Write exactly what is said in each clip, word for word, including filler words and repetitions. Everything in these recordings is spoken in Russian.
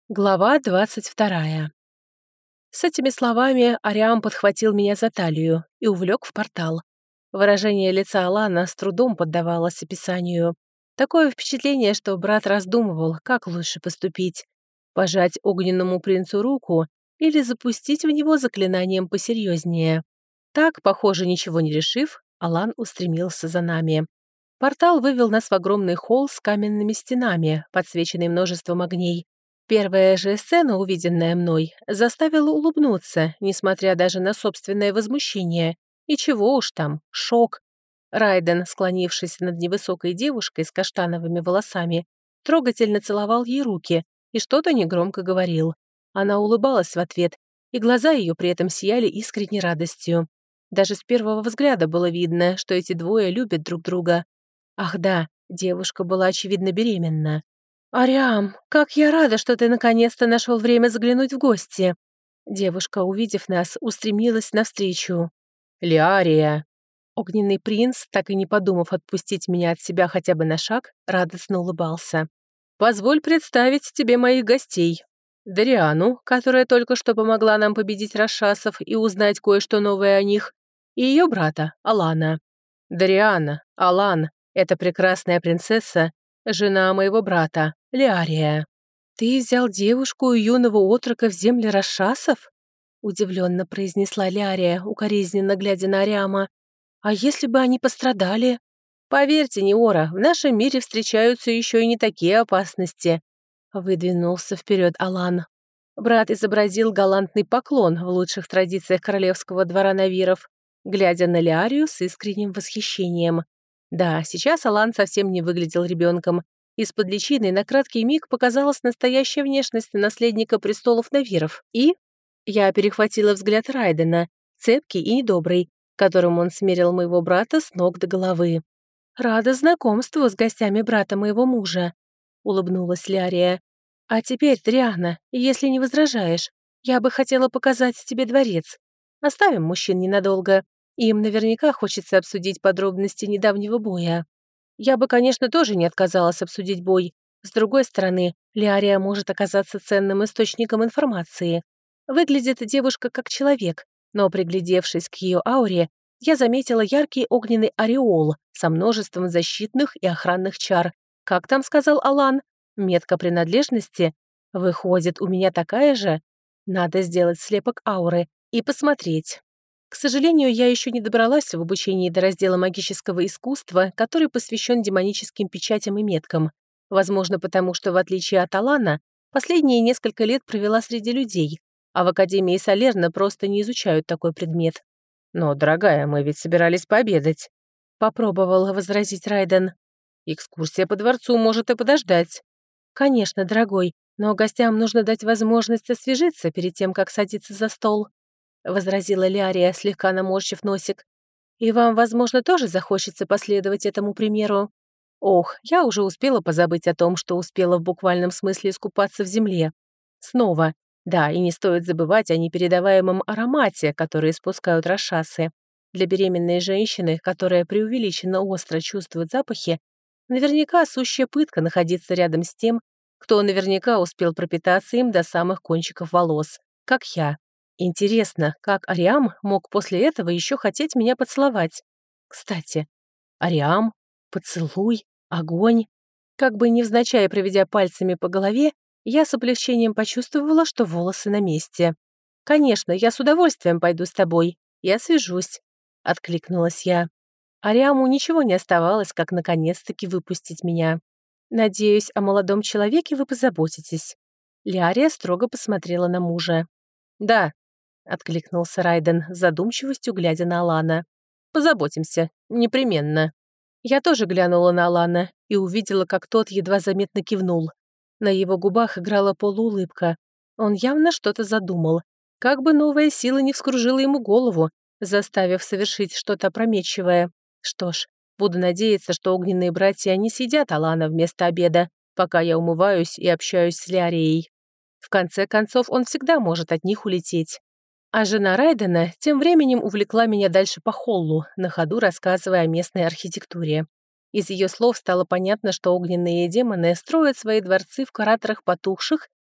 Глава двадцать вторая. С этими словами Ариам подхватил меня за талию и увлек в портал. Выражение лица Алана с трудом поддавалось описанию. Такое впечатление, что брат раздумывал, как лучше поступить. Пожать огненному принцу руку или запустить в него заклинанием посерьезнее. Так, похоже, ничего не решив, Алан устремился за нами. Портал вывел нас в огромный холл с каменными стенами, подсвеченный множеством огней. Первая же сцена, увиденная мной, заставила улыбнуться, несмотря даже на собственное возмущение. И чего уж там, шок. Райден, склонившись над невысокой девушкой с каштановыми волосами, трогательно целовал ей руки и что-то негромко говорил. Она улыбалась в ответ, и глаза ее при этом сияли искренней радостью. Даже с первого взгляда было видно, что эти двое любят друг друга. Ах да, девушка была, очевидно, беременна. «Ариам, как я рада, что ты наконец-то нашел время заглянуть в гости!» Девушка, увидев нас, устремилась навстречу. «Лиария!» Огненный принц, так и не подумав отпустить меня от себя хотя бы на шаг, радостно улыбался. «Позволь представить тебе моих гостей. Дариану, которая только что помогла нам победить расшасов и узнать кое-что новое о них, и ее брата, Алана. Дариана, Алан, эта прекрасная принцесса, жена моего брата, Лиария». «Ты взял девушку и юного отрока в земли расшасов?» удивленно произнесла Лиария, укоризненно глядя на Ариама. «А если бы они пострадали?» «Поверьте, Неора, в нашем мире встречаются еще и не такие опасности», выдвинулся вперед Алан. Брат изобразил галантный поклон в лучших традициях королевского двора Навиров, глядя на Лиарию с искренним восхищением. Да, сейчас Алан совсем не выглядел ребенком. Из-под личины на краткий миг показалась настоящая внешность наследника престолов Навиров. И я перехватила взгляд Райдена, цепкий и недобрый, которым он смерил моего брата с ног до головы. «Рада знакомству с гостями брата моего мужа», — улыбнулась Лиария. «А теперь, Триана, если не возражаешь, я бы хотела показать тебе дворец. Оставим мужчин ненадолго. Им наверняка хочется обсудить подробности недавнего боя. Я бы, конечно, тоже не отказалась обсудить бой. С другой стороны, Лиария может оказаться ценным источником информации. Выглядит девушка как человек, но, приглядевшись к ее ауре, я заметила яркий огненный ореол со множеством защитных и охранных чар. Как там сказал Алан? Метка принадлежности? Выходит, у меня такая же? Надо сделать слепок ауры и посмотреть. К сожалению, я еще не добралась в обучении до раздела магического искусства, который посвящен демоническим печатям и меткам. Возможно, потому что, в отличие от Алана, последние несколько лет провела среди людей, а в Академии Салерна просто не изучают такой предмет. «Но, дорогая, мы ведь собирались пообедать», — попробовал возразить Райден. «Экскурсия по дворцу может и подождать». «Конечно, дорогой, но гостям нужно дать возможность освежиться перед тем, как садиться за стол», — возразила Лиария, слегка наморщив носик. «И вам, возможно, тоже захочется последовать этому примеру». Ох, я уже успела позабыть о том, что успела в буквальном смысле искупаться в земле. Снова. Да, и не стоит забывать о непередаваемом аромате, который испускают расшасы. Для беременной женщины, которая преувеличенно остро чувствует запахи, наверняка сущая пытка находиться рядом с тем, кто наверняка успел пропитаться им до самых кончиков волос, как я. Интересно, как Ариам мог после этого еще хотеть меня поцеловать? Кстати, Ариам, поцелуй, огонь. Как бы невзначай проведя пальцами по голове, я с облегчением почувствовала, что волосы на месте. «Конечно, я с удовольствием пойду с тобой. Я свяжусь», — откликнулась я. Ариаму ничего не оставалось, как наконец-таки выпустить меня. «Надеюсь, о молодом человеке вы позаботитесь». Лиария строго посмотрела на мужа. «Да», — откликнулся Райден, с задумчивостью глядя на Алана. «Позаботимся, непременно». Я тоже глянула на Алана и увидела, как тот едва заметно кивнул. На его губах играла полуулыбка. Он явно что-то задумал. Как бы новая сила не вскружила ему голову, заставив совершить что-то опрометчивое. Что ж, буду надеяться, что огненные братья не съедят Алана вместо обеда, пока я умываюсь и общаюсь с Лиарией. В конце концов, он всегда может от них улететь. А жена Райдена тем временем увлекла меня дальше по холлу, на ходу рассказывая о местной архитектуре. Из ее слов стало понятно, что огненные демоны строят свои дворцы в кратерах потухших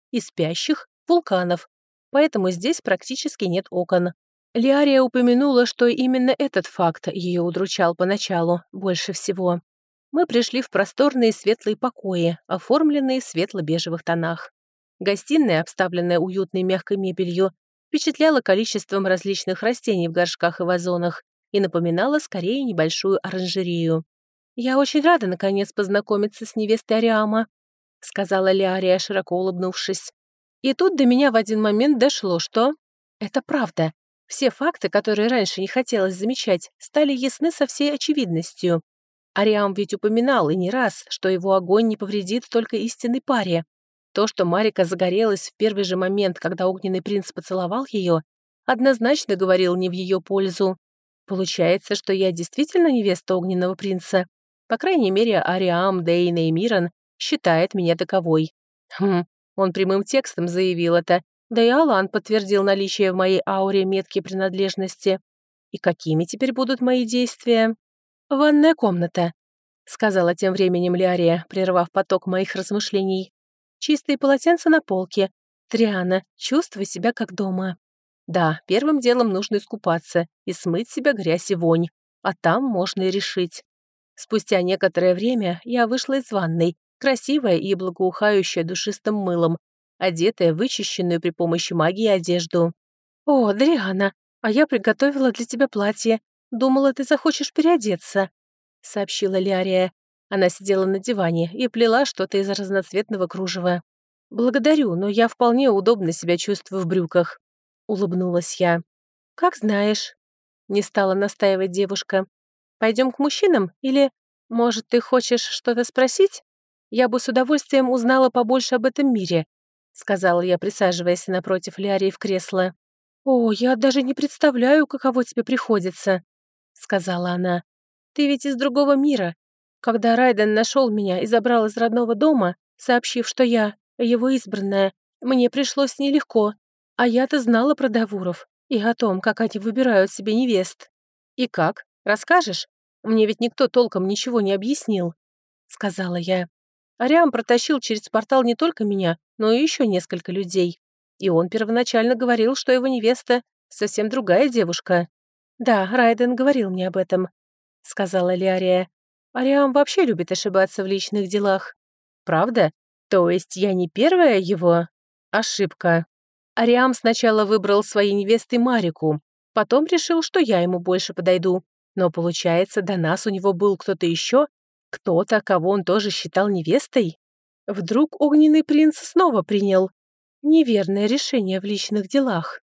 и спящих вулканов, поэтому здесь практически нет окон. Лиария упомянула, что именно этот факт ее удручал поначалу больше всего. Мы пришли в просторные светлые покои, оформленные в светло-бежевых тонах. Гостиная, обставленная уютной мягкой мебелью, впечатляла количеством различных растений в горшках и вазонах и напоминала скорее небольшую оранжерею. «Я очень рада, наконец, познакомиться с невестой Ариама», сказала Лиария, широко улыбнувшись. И тут до меня в один момент дошло, что это правда. Все факты, которые раньше не хотелось замечать, стали ясны со всей очевидностью. Ариам ведь упоминал и не раз, что его огонь не повредит только истинной паре. То, что Марика загорелась в первый же момент, когда огненный принц поцеловал ее, однозначно говорил не в ее пользу. Получается, что я действительно невеста огненного принца. По крайней мере, Ариам, Дейна и Миран считает меня таковой. Хм, он прямым текстом заявил это, да и Алан подтвердил наличие в моей ауре метки принадлежности. И какими теперь будут мои действия? «Ванная комната», — сказала тем временем Лиария, прервав поток моих размышлений. «Чистые полотенца на полке. Триана, чувствуй себя как дома». Да, первым делом нужно искупаться и смыть с себя грязь и вонь, а там можно и решить. Спустя некоторое время я вышла из ванной, красивая и благоухающая душистым мылом, одетая в вычищенную при помощи магии одежду. «О, Дриана, а я приготовила для тебя платье. Думала, ты захочешь переодеться», — сообщила Лиария. Она сидела на диване и плела что-то из разноцветного кружева. «Благодарю, но я вполне удобно себя чувствую в брюках», — улыбнулась я. «Как знаешь», — не стала настаивать девушка. «Пойдем к мужчинам или, может, ты хочешь что-то спросить? Я бы с удовольствием узнала побольше об этом мире», — сказала я, присаживаясь напротив Лиарии в кресло. «О, я даже не представляю, каково тебе приходится», — сказала она. «Ты ведь из другого мира. Когда Райден нашел меня и забрал из родного дома, сообщив, что я его избранная, мне пришлось нелегко. А я-то знала про Давуров и о том, как они выбирают себе невест». «И как? Расскажешь? Мне ведь никто толком ничего не объяснил», — сказала я. Ариам протащил через портал не только меня, но и еще несколько людей. И он первоначально говорил, что его невеста совсем другая девушка. «Да, Райден говорил мне об этом», — сказала Лиария. «Ариам вообще любит ошибаться в личных делах». «Правда? То есть я не первая его?» «Ошибка. Ариам сначала выбрал своей невестой Марику, потом решил, что я ему больше подойду. Но получается, до нас у него был кто-то еще, кто-то, кого он тоже считал невестой. Вдруг огненный принц снова принял неверное решение в личных делах.